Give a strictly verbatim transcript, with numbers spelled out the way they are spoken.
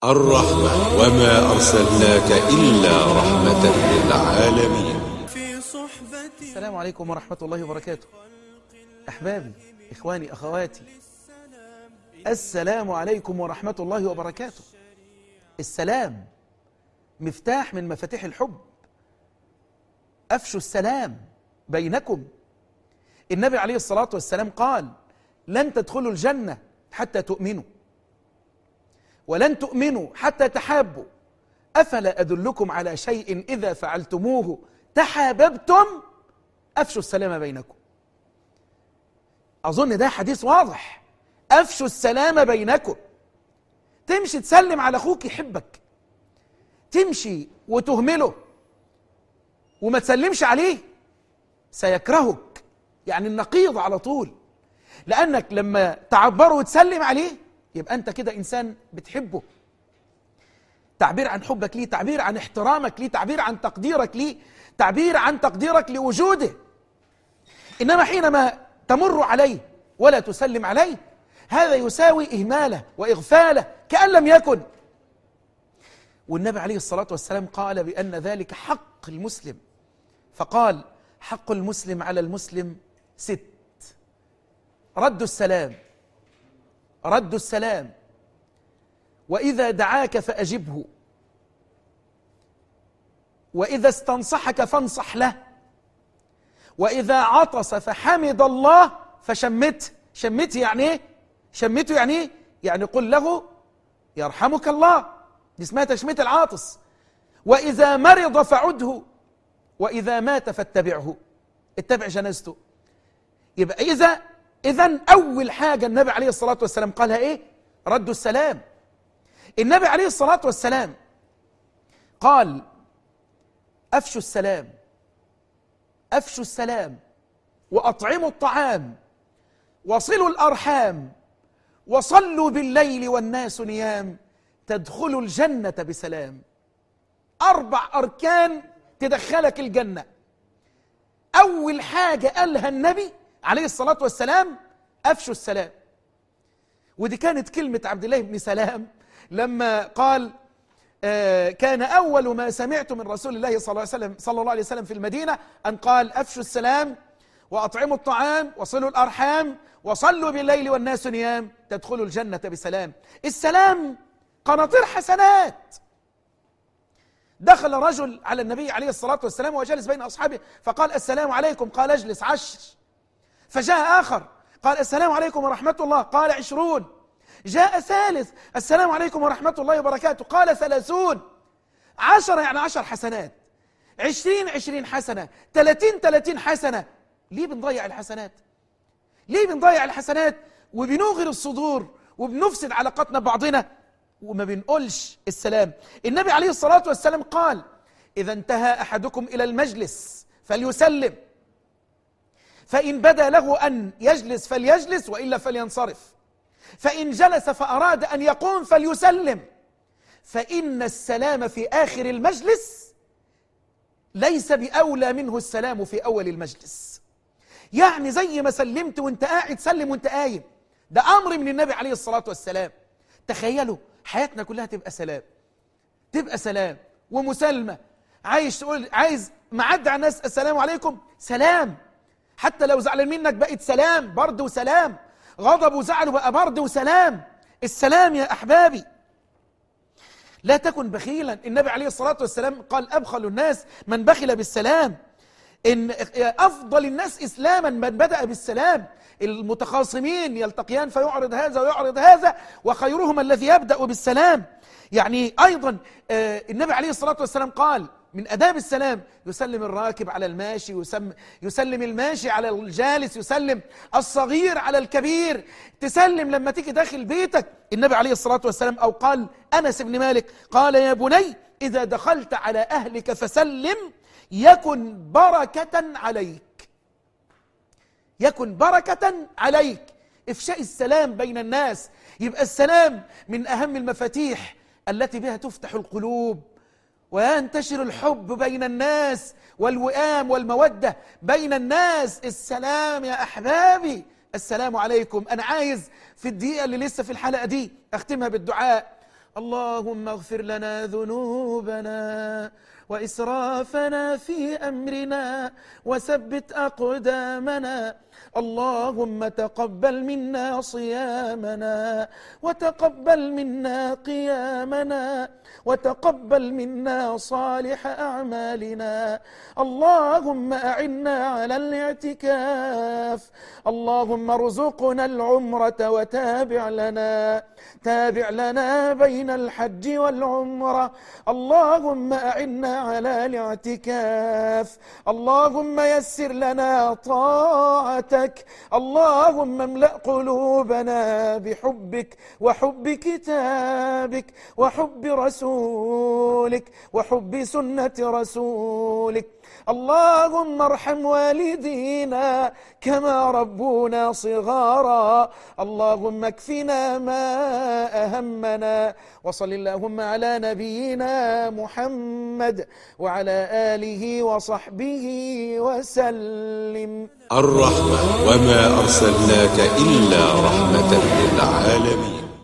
الرحمة وما أرسلناك إلا رحمة للعالمين. السلام عليكم ورحمة الله وبركاته. أحبابي، إخواني، أخواتي، السلام عليكم ورحمة الله وبركاته. السلام مفتاح من مفاتيح الحب. أفشوا السلام بينكم. النبي عليه الصلاة والسلام قال: لن تدخلوا الجنة حتى تؤمنوا، ولن تؤمنوا حتى تحابوا، أفلا أدلكم على شيء إذا فعلتموه تحاببتم؟ أفشوا السلام بينكم. أظن ده حديث واضح. أفشوا السلام بينكم. تمشي تسلم على أخوك يحبك، تمشي وتهمله وما تسلمش عليه سيكرهك، يعني النقيض على طول. لأنك لما تعبره وتسلم عليه يبقى أنت كده إنسان بتحبه، تعبير عن حبك ليه، تعبير عن احترامك ليه، تعبير عن تقديرك ليه، تعبير عن تقديرك لوجوده. إنما حينما تمر عليه ولا تسلم عليه، هذا يساوي إهماله وإغفاله كأن لم يكن. والنبي عليه الصلاة والسلام قال بأن ذلك حق المسلم، فقال: حق المسلم على المسلم ست: رد السلام، رد السلام، وإذا دعاك فأجبه، وإذا استنصحك فانصح له، وإذا عطس فحمد الله فشمته. شمته يعني ايه؟ شمته يعني ايه؟ يعني قل له يرحمك الله، دي اسمها تشميت العاطس. وإذا مرض فعده، وإذا مات فاتبعه، اتبع جنازته. يبقى إذا إذن أول حاجة النبي عليه الصلاة والسلام قالها إيه؟ رد السلام. النبي عليه الصلاة والسلام قال: أفشوا السلام، أفشوا السلام، وأطعموا الطعام، وصلوا الأرحام، وصلوا بالليل والناس نيام، تدخلوا الجنة بسلام. أربع أركان تدخلك الجنة. أول حاجة قالها النبي عليه الصلاة والسلام: أفشوا السلام. ودي كانت كلمة عبد الله بن سلام لما قال: آه كان أول ما سمعت من رسول الله صلى الله عليه وسلم صلى الله عليه وسلم في المدينة أن قال: أفشوا السلام، وأطعموا الطعام، وصلوا الأرحام، وصلوا بالليل والناس نيام، تدخلوا الجنة بسلام. السلام قناطير حسنات. دخل رجل على النبي عليه الصلاة والسلام وجلس بين أصحابه فقال: السلام عليكم. قال: اجلس عشر. فجاء آخر قال: السلام عليكم ورحمة الله. قال: عشرون. جاء ثالث: السلام عليكم ورحمة الله وبركاته. قال: ثلاثون. عشرة يعني عشر حسنات، عشرين عشرين حسنة، ثلاثين ثلاثين حسنة. ليه بنضيع الحسنات؟ ليه بنضيع الحسنات وبنوغر الصدور وبنفسد علاقاتنا ببعضنا وما بنقولش السلام؟ النبي عليه الصلاة والسلام قال: إذا انتهى أحدكم إلى المجلس فليسلم، فإن بدا له أن يجلس فليجلس، وإلا فلينصرف، فإن جلس فأراد أن يقوم فليسلم، فإن السلام في آخر المجلس ليس بأولى منه السلام في أول المجلس. يعني زي ما سلمت وانت قاعد سلم وانت قايم. ده أمر من النبي عليه الصلاة والسلام. تخيلوا حياتنا كلها تبقى سلام، تبقى سلام ومسالمة. عايز تقول عايز معدي على الناس السلام عليكم، سلام. حتى لو زعلان منك بقت سلام برضه وسلام، غضب وزعل بقى برضه وسلام. السلام يا أحبابي. لا تكن بخيلا. النبي عليه الصلاة والسلام قال: أبخل الناس من بخل بالسلام. إن أفضل الناس إسلاما من بدأ بالسلام. المتخاصمين يلتقيان فيعرض هذا ويعرض هذا، وخيرهم الذي يبدأ بالسلام. يعني أيضا النبي عليه الصلاة والسلام قال: من أداب السلام يسلم الراكب على الماشي، يسلم, يسلم الماشي على الجالس، يسلم الصغير على الكبير، تسلم لما تيجي داخل بيتك. النبي عليه الصلاة والسلام أو قال أنس بن مالك قال: يا بني إذا دخلت على أهلك فسلم يكن بركة عليك، يكن بركة عليك. إفشاء السلام بين الناس. يبقى السلام من أهم المفاتيح التي بها تفتح القلوب وينتشر الحب بين الناس والوئام والمودة بين الناس. السلام يا أحبابي، السلام عليكم. أنا عايز في الدقيقة اللي لسه في الحلقة دي أختمها بالدعاء. اللهم اغفر لنا ذنوبنا وإسرافنا في أمرنا وثبت أقدامنا. اللهم تقبل منا صيامنا وتقبل منا قيامنا وتقبل منا صالح أعمالنا. اللهم أعنا على الاعتكاف. اللهم ارزقنا العمرة وتابع لنا تابع لنا بين الحج والعمرة. اللهم أعنا على الاعتكاف. اللهم يسر لنا طاعتك. اللهم املأ قلوبنا بحبك وحب كتابك وحب رسولك وحب سنة رسولك. اللهم ارحم والدينا كما ربونا صغارا. اللهم اكفنا ما أهمنا. وصل اللهم على نبينا محمد وعلى آله وصحبه وسلم. الرحمة وما أرسلناك إلا رحمة للعالمين.